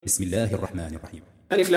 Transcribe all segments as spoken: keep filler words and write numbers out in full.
بسم الله الرحمن الرحيم. ألف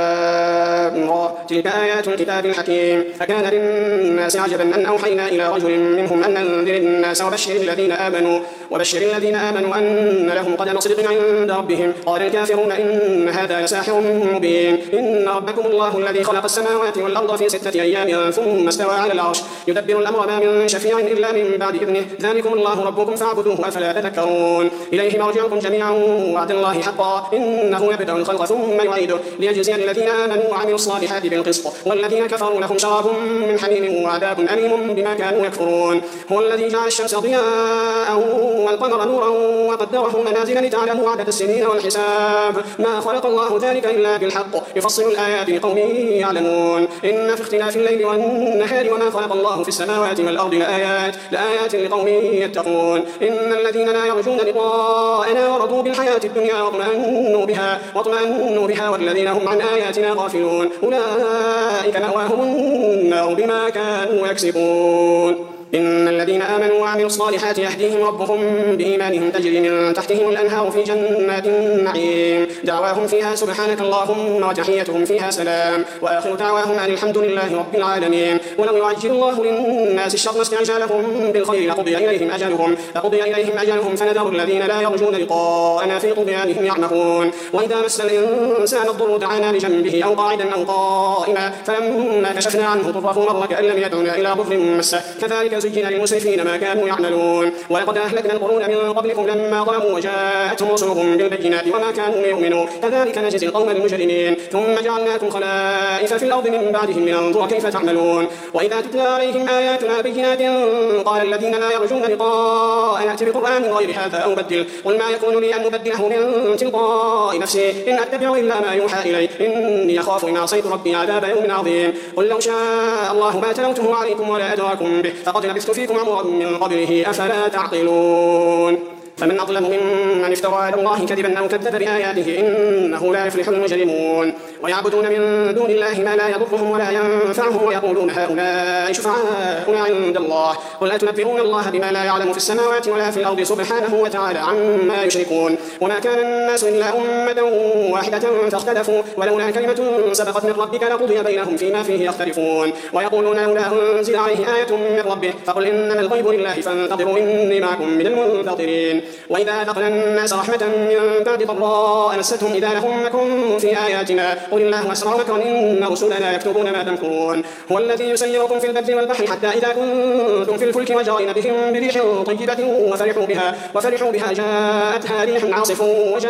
لام را تلك آيات الكتاب الحكيم. أكان للناس عجبا أن أوحينا إلى رجل منهم أن أنذر الناس وبشر الذين آمنوا وبشر الذين آمنوا أن لهم قدم صدق عند ربهم. قال الكافرون إن هذا لساحر مبين. إن ربكم الله الذي خلق السماوات والأرض في ستة أيام ثم استوى على العرش يدبر الأمر ما من شفيع إلا من بعد إذنه ذلكم الله ربكم فاعبدوه أفلا تذكرون. إليه مرجعكم جميعا وعد الله حقا إنه يبدأ الخلق ثم يعيده ليجزي الذين آمنوا وعملوا الصالحات بالقسط والذين كفروا لهم شراب من حميم وعذاب أليم بما كانوا يكفرون. هو الذي جعل الشمس ضياء والقمر نورا وقدره منازل لتعلموا عدد السنين والحساب ما خلق الله ذلك إلا بالحق يفصل الآيات لقوم يعلمون. إن في اختلاف الليل والنهار وما خلق الله في السماوات والأرض لآيات لآيات لقوم يتقون. إن الذين لا يرجون لقاءنا ورضوا بالحياة الدنيا واطمأنوا بها واطمأنوا بها والذين هم عن آياتنا غافلون أولئك مأواهم النار بما كانوا يكسبون. إن الذين آمنوا وعملوا الصالحات يهديهم ربهم بإيمانهم تجري من تحتهم الأنهار في جنات النعيم دعواهم فيها سبحانك اللهم وتحيتهم فيها سلام وآخر دعواهم أن الحمد لله رب العالمين. ولو يعجل الله للناس الشر استعجالهم بالخير لقضي إليهم أجلهم لقضي إليهم أجلهم فنذر الذين لا يرجون لقاءنا في طغيانهم يعمهون. وإذا مس الإنسان الضر دعانا لجنبه أو قاعدا أو قائما فلما كشفنا عنه ضره مر كأن لم يدعنا إلى ضر مسه كذلك زين للمسرفين ما كانوا يعملون. ولقد أهلكنا القرون من قبلكم لما ظلموا وجاءتهم رسلهم بالبينات وما كانوا ليؤمنوا كذلك نجزي القوم المجرمين. ثم جعلناكم خلائف في الأرض من بعدهم لننظر كيف تعملون. وإذا تتلى عليهم آياتنا بينات قال الذين لا يرجون لقاءنا ائت بقرآن غير هذا أو بدل قل ما يكون لي أن أبدله من تلقاء نفسي إن أتبع إلا ما يوحى إلي إني أخاف إن عصيت ربي عذاب يوم عظيم. قل لو شاء الله ما تلوته عليكم ولا أدراكم به فقد لبثت فيكم عمرا من قبله أفلا تعقلون. فمن أظلم ممن افترى على الله كذبا أو كذب بآياته إنه لا يفلح المجرمون. ويعبدون من دون الله ما لا يضرهم ولا ينفعهم ويقولون هؤلاء شفعاؤنا عند الله قل أتنبئون الله بما لا يعلم في السماوات ولا في الأرض سبحانه وتعالى عما يشركون. وما كان الناس إلا أمة واحدة فاختلفوا ولولا كلمة سبقت من ربك لقضي بينهم فيما فيه يختلفون. ويقولون لولا أنزل عليه آية من ربه فقل إنما الغيب لله فانتظروا إني معكم من المنتظرين. وإذا أذقنا الناس رحمة من بعد ضراء مستهم إذا لهم مكر في آياتنا قل الله أسرع مكرا إن رسلنا يكتبون ما تمكرون. هو الذي يسيركم في البر والبحر حتى إذا كنتم في الفلك وجرين بهم بريح طيبة وفرحوا بها وفرحوا بها جاءتها ريح عاصف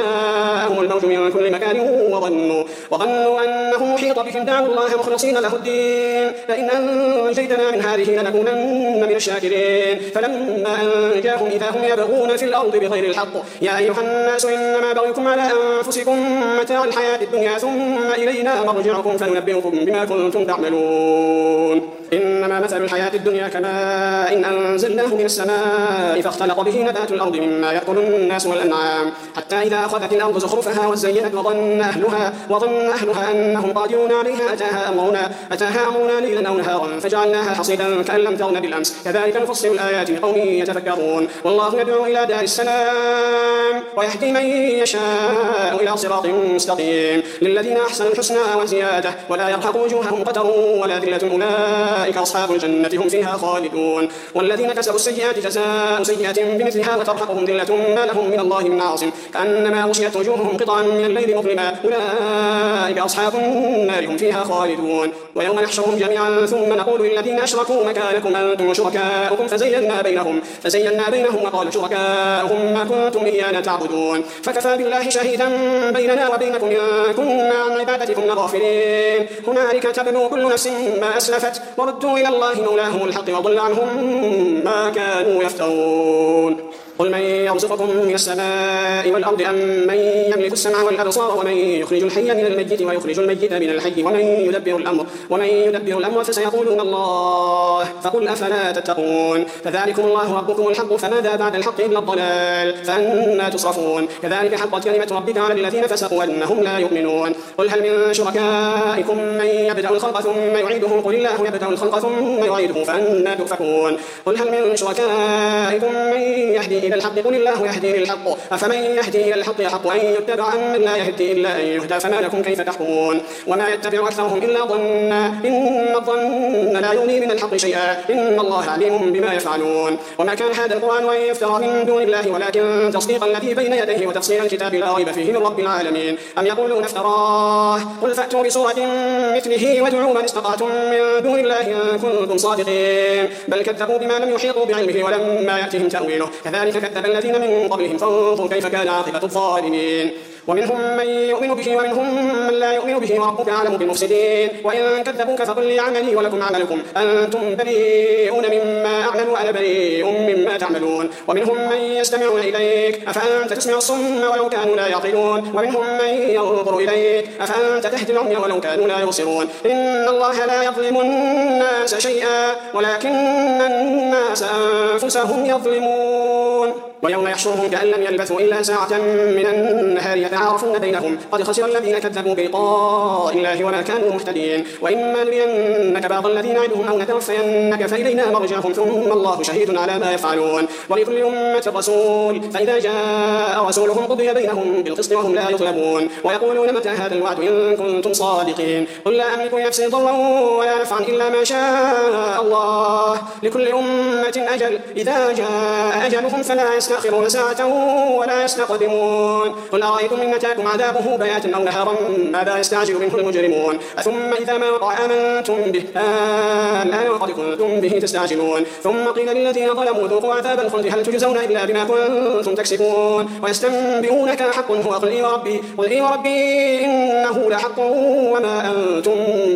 وجاءهم الموج من كل مكان وظنوا وظنوا أنه محيط بهم دعوا الله مخلصين له الدين لئن أنجيتنا من هذه لنكونن من الشاكرين. فلما أنجاهم إذا هم يبغون في الأرض بغير الحق يا أيها الناس إنما بغيكم على أنفسكم متاع الحياة الدنيا ثم إلينا مرجعكم فننبئكم بما كنتم تعملون. إنما مثل الحياة الدنيا كماء إن أنزلناه من السماء فاختلط به نبات الأرض مما يأكل الناس والأنعام حتى إذا أخذت الأرض زخرفها وزينت وظن أهلها وظن أهلها أنهم قادرون عليها أتاها أمرنا أتاها أمرنا ليلا أو نهارا فجعلناها حصيدا كأن لم تغن بالأمس كذلك نفصل الآيات لقوم يتفكرون. والله يدعو إلى دار السلام ويهدي من يشاء إلى صراط مستقيم للذين أحسنوا الحسنى وزيادة ولا يرهق وجوههم قتر ولا ذلة أولئك أصحاب الجنة هم فيها خالدون. والذين كسبوا السيئات جزاء سيئة بمثلها وترهقهم ذلة ما لهم من الله من عاصم كأنما غشيت وجوههم قطعا من الليل مظلما أولئك أصحاب النار هم فيها خالدون. ويوم نحشرهم جميعا ثم نقول للذين أشركوا مكانكم أنتم وشركاؤكم فزينا بينهم فزينا بينهم وقال شركاؤهم ما كنتم إيانا تعبدون فكفى بالله شهيدا بيننا وبينكم إن كنا عن عبادتكم لغافلين. هنالك تبلو كل نفس ما أسلفت وردوا إلى الله مولاهم الحق وضل عنهم ما كانوا يفترون. قل من يرزقكم من السماء والأرض أم من يملك السمع والأبصار ومن يخرج الحي من الميت ويخرج الميت من الحي ومن يدبر الأمر ومن يدبر الأمر فسيقولون الله فقل أفلا تتقون. فذلكم الله ربكم الحق فماذا بعد الحق إلا الضلال فأنى تصرفون. كذلك حقت كلمة ربك على الذين فسقوا أنهم لا يؤمنون. قل هل من شركائكم من يبدأ الخلق ثم يعيده قل الله يبدأ الخلق ثم يعيده فأنى تؤفكون. قل هل من شركائكم من يهدي إلى الحق قل الله يهدي للحق أفمن يهدي إلى الحق يحق أن يتبع أمن لا يهدي إلا أن يهدى فما لكم كيف تحكمون وما يتبع أكثرهم إلا ظنا إن الظن لا يغني من الحق شيئا إن الله عليم بما يفعلون وما كان هذا القرآن أن يفترى من دون الله ولكن تصديق الذي بين يديه وتفصيل الكتاب لا ريب فيه من رب العالمين أم يقولون افتراه قل فأتوا بسورة مثله وادعوا من استطعتم من دون الله إن كنتم صادقين بل كذبوا بما لم يحيطوا بعلمه ولما يأتهم تأويله كذلك كذب الذين من قبلهم فانظر كيف كان عاقبة الظالمين ومنهم من يؤمن به ومنهم من لا يؤمن به وربك أعلم بالمفسدين وإن كذبوك فقل لي عملي ولكم عملكم أنتم بريئون مما أعمل وأنا بريء مما تعملون ومنهم من يستمعون إليك أفأنت تسمع الصم ولو كانوا لا يعقلون ومنهم من ينظر إليك أفأنت تهدي العمي ولو كانوا لا يبصرون إن الله لا يظلم الناس شيئا ولكن الناس أنفسهم يظلمون ويوم يحشرهم كأن لم يلبثوا إلا ساعة من النهار يتعارفون بينهم قد خسر الذين كذبوا بلقاء الله وما كانوا مهتدين وإما نرينك بعض الذين نعدهم أو نتوفينك فإلينا مرجعهم ثم الله شهيد على ما يفعلون ولكل أمة رسول فإذا جاء رسولهم قضي بينهم بالقسط وهم لا يظلمون ويقولون متى هذا الوعد إن كنتم صادقين قل لا أملك لنفسي ضرا ولا نفعا إلا ما شاء الله لكل أمة أجل إذا جاء أجلهم فلا يستأخرون ساعة ولا يستقدمون قل أرأيتم إن أتاكم عذابه بياتا أو نهارا ماذا يستعجل منه المجرمون ثم إذا ما وقع آمنتم به الآن وقد كنتم به تستعجلون ثم قيل للذين ظلموا ذوقوا عذاب الخلد هل تجزون إلا بما كنتم تكسبون ويستنبئونك حق هو قل إي وربي قل إي وربي إنه لحق وما أنتم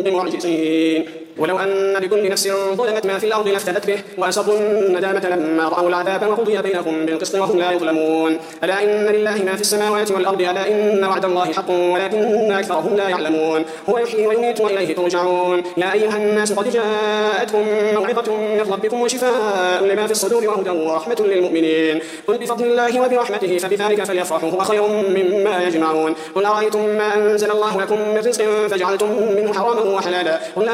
بمعجزين ولو أن لكل نفس ظلمت ما في الأرض لافتدت به وأسروا الندامة لما رأوا العذاب وقضي بينهم بالقسط وهم لا يظلمون ألا إن لله ما في السماوات والأرض ألا إن وعد الله حق ولكن أكثرهم لا يعلمون هو يحيي ويميت وإليه ترجعون يا أيها الناس قد جاءتكم موعظة من ربكم وشفاء لما في الصدور وهدى ورحمة للمؤمنين قل بفضل الله وبرحمته فبذلك فليفرحوا هو خير مما يجمعون قل أرأيتم ما أنزل الله لكم من رزق فجعلتم منه حراما وحلالا قل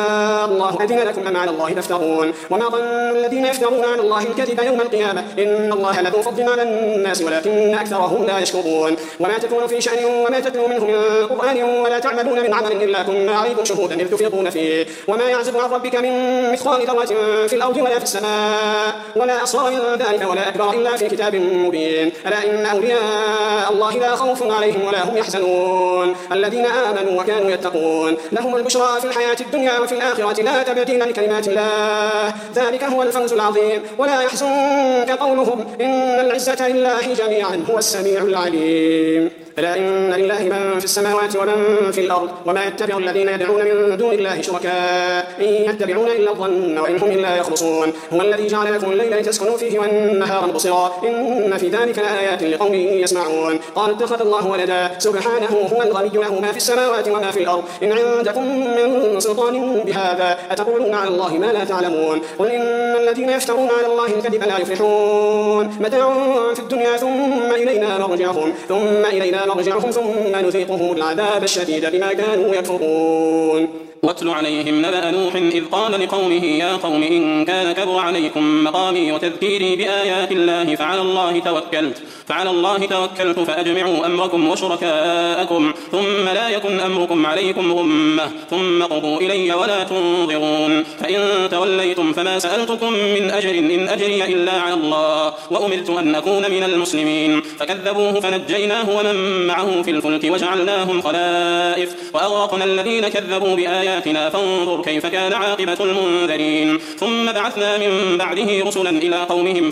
الله أذن لكم أم على الله تفترون وما ظن الذين يفترون على الله الكذب يوم القيامة إن الله لذو فضل على الناس ولكن أكثرهم لا يشكرون وما تكون في شأن وما تتلو منه من قرآن ولا تعملون من عمل إلا كنا عليكم شهودا إذ تفيضون فيه وما يعزب عن ربك من مثقال ذرة في الأرض ولا في السماء ولا أصغر من ذلك ولا أكبر إلا في كتاب مبين ألا إن أولياء الله لا خوف عليهم ولا هم يحزنون الذين آمنوا وكانوا يتقون لهم البشرى في الحياة الدنيا وفي الآخرة لا تبديل لكلمات الله ذلك هو الفوز العظيم ولا يحزنك قولهم إن العزة لله جميعا هو السميع العليم ألا إن لله من في السماوات ومن في الأرض وما يتبع الذين يدعون من دون الله شركاء إن يتبعون إلا الظن وإن هم إلا يخرصون هو الذي جعل لكم الليل لتسكنوا فيه والنهار مبصرا إن في ذلك لآيات لقوم يسمعون قال اتخذ الله ولدا سبحانه هو الغني له ما في السماوات وما في الأرض إن عندكم من سلطان بهذا أتقولون على الله ما لا تعلمون قل إن الذين يفترون على الله الكذب لا يفلحون متاع في الدنيا ثم إلينا مرجعهم ثم إلينا مرجعهم ثم نذيقهم العذاب الشديد بما كانوا يكفرون واتل عليهم نبأ نوح إذ قال لقومه يا قوم إن كان كبر عليكم مقامي وتذكيري بآيات الله فعلى الله توكلت فعلى الله توكلت فأجمعوا أمركم وشركاءكم ثم لا يكن أمركم عليكم غمة ثم قضوا إلي ولا تنظرون فإن توليتم فما سألتكم من أجر إن أجري إلا على الله وأمرت أن أكون من المسلمين فكذبوه فنجيناه ومن معه في الفلك وجعلناهم خلائف وأغرقنا الذين كذبوا بآياتنا فانظر كيف كان عاقبة المنذرين ثم بعثنا من بعده رسلا إلى قومهم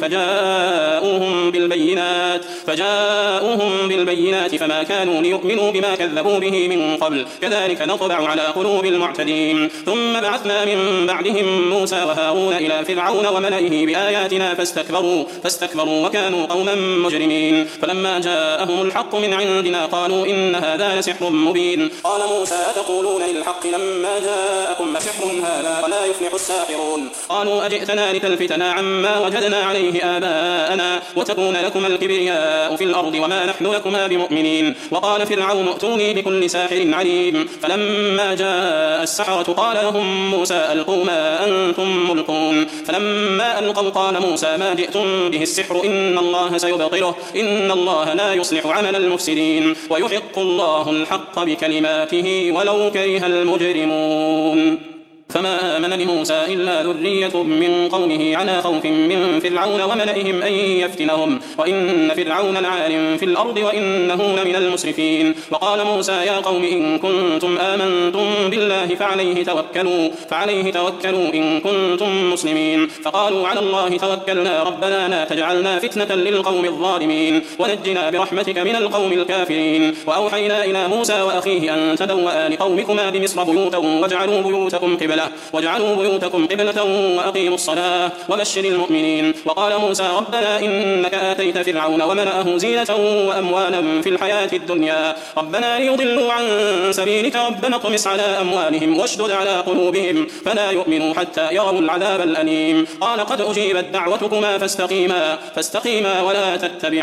فجاءوهم بالبينات فجاءوهم بالبينات فما كانوا ليؤمنوا بما كذبوا به من قبل كذلك نطبع على قلوب المعتدين ثم بعثنا من بعدهم موسى وهارون إلى فرعون وملئه بآياتنا فاستكبروا فاستكبروا وكانوا قوما مجرمين فلما جاءهم الحق من عندنا قالوا إن هذا لسحر مبين. قال موسى أتقولون للحق لما جاءكم سحر هذا ولا يفلح الساحرون. قالوا أجئتنا لتلفتنا عما وجدنا عليه آباءنا وتكون لكما الكبرياء في الأرض وما نحن لكما بمؤمنين. وقال فرعون ائتوني بكل ساحر عليم. فلما جاء السحرة قال لهم موسى ألقوا ما أنتم ملقون. فلما ألقوا قال موسى ما جئتم به السحر إن الله سيبطله إن الله لا يصلح عمل المفسدين ويحق الله الحق بكلماته ولو كره المجرمون. فما آمن لموسى إلا ذرية من قومه على خوف من فرعون وملئهم أن يفتنهم وإن فرعون لعال في الأرض وإنه لمن المسرفين. وقال موسى يا قوم إن كنتم آمنتم بالله فعليه توكلوا فعليه توكلوا إن كنتم مسلمين. فقالوا على الله توكلنا ربنا لا تجعلنا فتنة للقوم الظالمين ونجنا برحمتك من القوم الكافرين. وأوحينا إلى موسى وأخيه أن تبوأ لقومكما بمصر بيوتا واجعلوا بيوتكم قبلة واجعلوا بيوتكم قبلة وأقيموا الصلاة وبشر المؤمنين. وقال موسى ربنا إنك آتيت فرعون وملأه زينة وأموالا في الحياة الدنيا ربنا ليضلوا عن سبيلك ربنا اطمس على أموالهم واشدد على قلوبهم فلا يؤمنوا حتى يروا العذاب الأليم. قال قد أجيبت دعوتكما فاستقيما فاستقيما ولا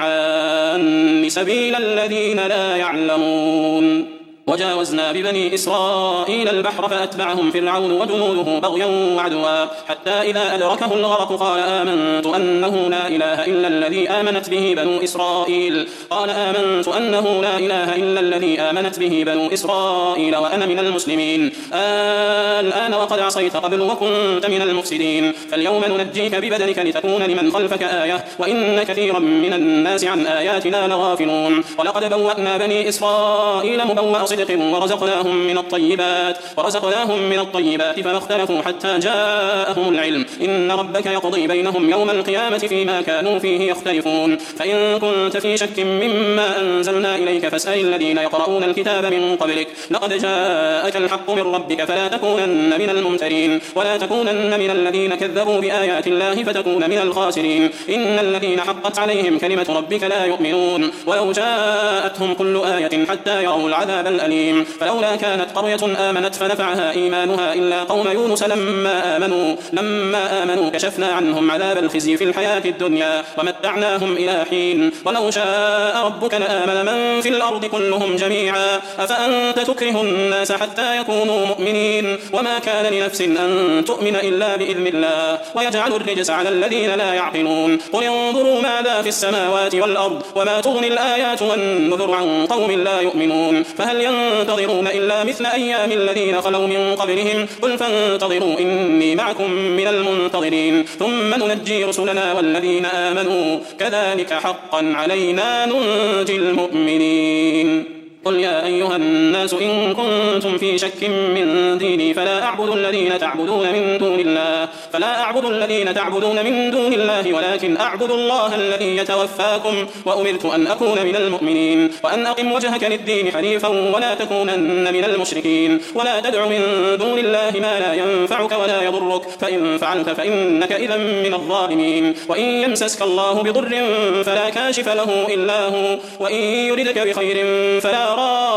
تتبعان سبيل الذين لا يعلمون. وجاوزنا ببني إسرائيل البحر فأتبعهم فرعون وجنوده بغيا وعدوا حتى إذا أدركه الغرق قال آمنت أنه لا إله إلا الذي آمنت به بنو إسرائيل قال آمنت أنه لا إله إلا الذي آمنت به بنو إسرائيل وأنا من المسلمين. الآن وقد عصيت قبل وكنت من المفسدين فاليوم ننجيك ببدنك لتكون لمن خلفك آية وإن كثيرا من الناس عن آياتنا لغافلون. ولقد بوأنا بني إسرائيل مبوأ صدق ورزقناهم من الطيبات ورزقناهم من الطيبات فما اختلفوا حتى جاءهم العلم إن ربك يقضي بينهم يوم القيامة فيما كانوا فيه يختلفون. فإن كنت في شك مما أنزلنا إليك فاسأل الذين يقرؤون الكتاب من قبلك لقد جاءك الحق من ربك فلا تكونن من الممترين ولا تكونن من الذين كذبوا بآيات الله فتكون من الخاسرين. إن الذين حقت عليهم كلمة ربك لا يؤمنون ولو جاءتهم كل آية حتى يروا العذاب الأليم. فلولا كانت قرية آمنت فنفعها إيمانها إلا قوم يونس لما آمنوا لما آمنوا كشفنا عنهم عذاب الخزي في الحياة الدنيا ومتعناهم إلى حين. ولو شاء ربك لآمن من في الأرض كلهم جميعا أفأنت تكره الناس حتى يكونوا مؤمنين وما كان لنفس أن تؤمن إلا بإذن الله ويجعل الرجس على الذين لا يعقلون. قل انظروا ماذا في السماوات والأرض وما تغني الآيات والنذر عن قوم لا يؤمنون. فهل ينتظرون إلا مثل أيام الذين خلوا من قبلهم قل فانتظروا إني معكم من المنتظرين ثم ننجي رسلنا والذين آمنوا كذلك حقا علينا ننجي المؤمنين. قل يا أيها الناس إن كنتم في شك من ديني فلا أعبد الذين تعبدون من دون الله فلا أعبد الذين تعبدون من دون الله ولكن أعبد الله الذي يتوفاكم وأمرت أن أكون من المؤمنين وأن أقم وجهك للدين حنيفا ولا تكونن من المشركين ولا تدع من دون الله ما لا ينفعك ولا يضرك فإن فعلت فإنك إذا من الظالمين. وإن يمسسك الله بضر فلا كاشف له إلا هو وإن يردك بخير فلا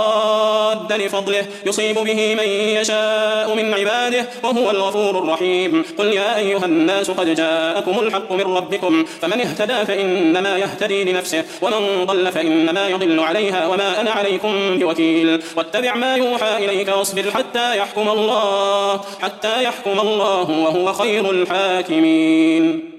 راد لفضله يصيب به من يشاء من عباده وهو الغفور الرحيم. قل يا أيها الناس قد جاءكم الحق من ربكم فمن اهتدى فإنما يهتدي لنفسه ومن ضل فإنما يضل عليها وما أنا عليكم بوكيل. واتبع ما يوحى إليك واصبر حتى يحكم الله حتى يحكم الله وهو خير الحاكمين.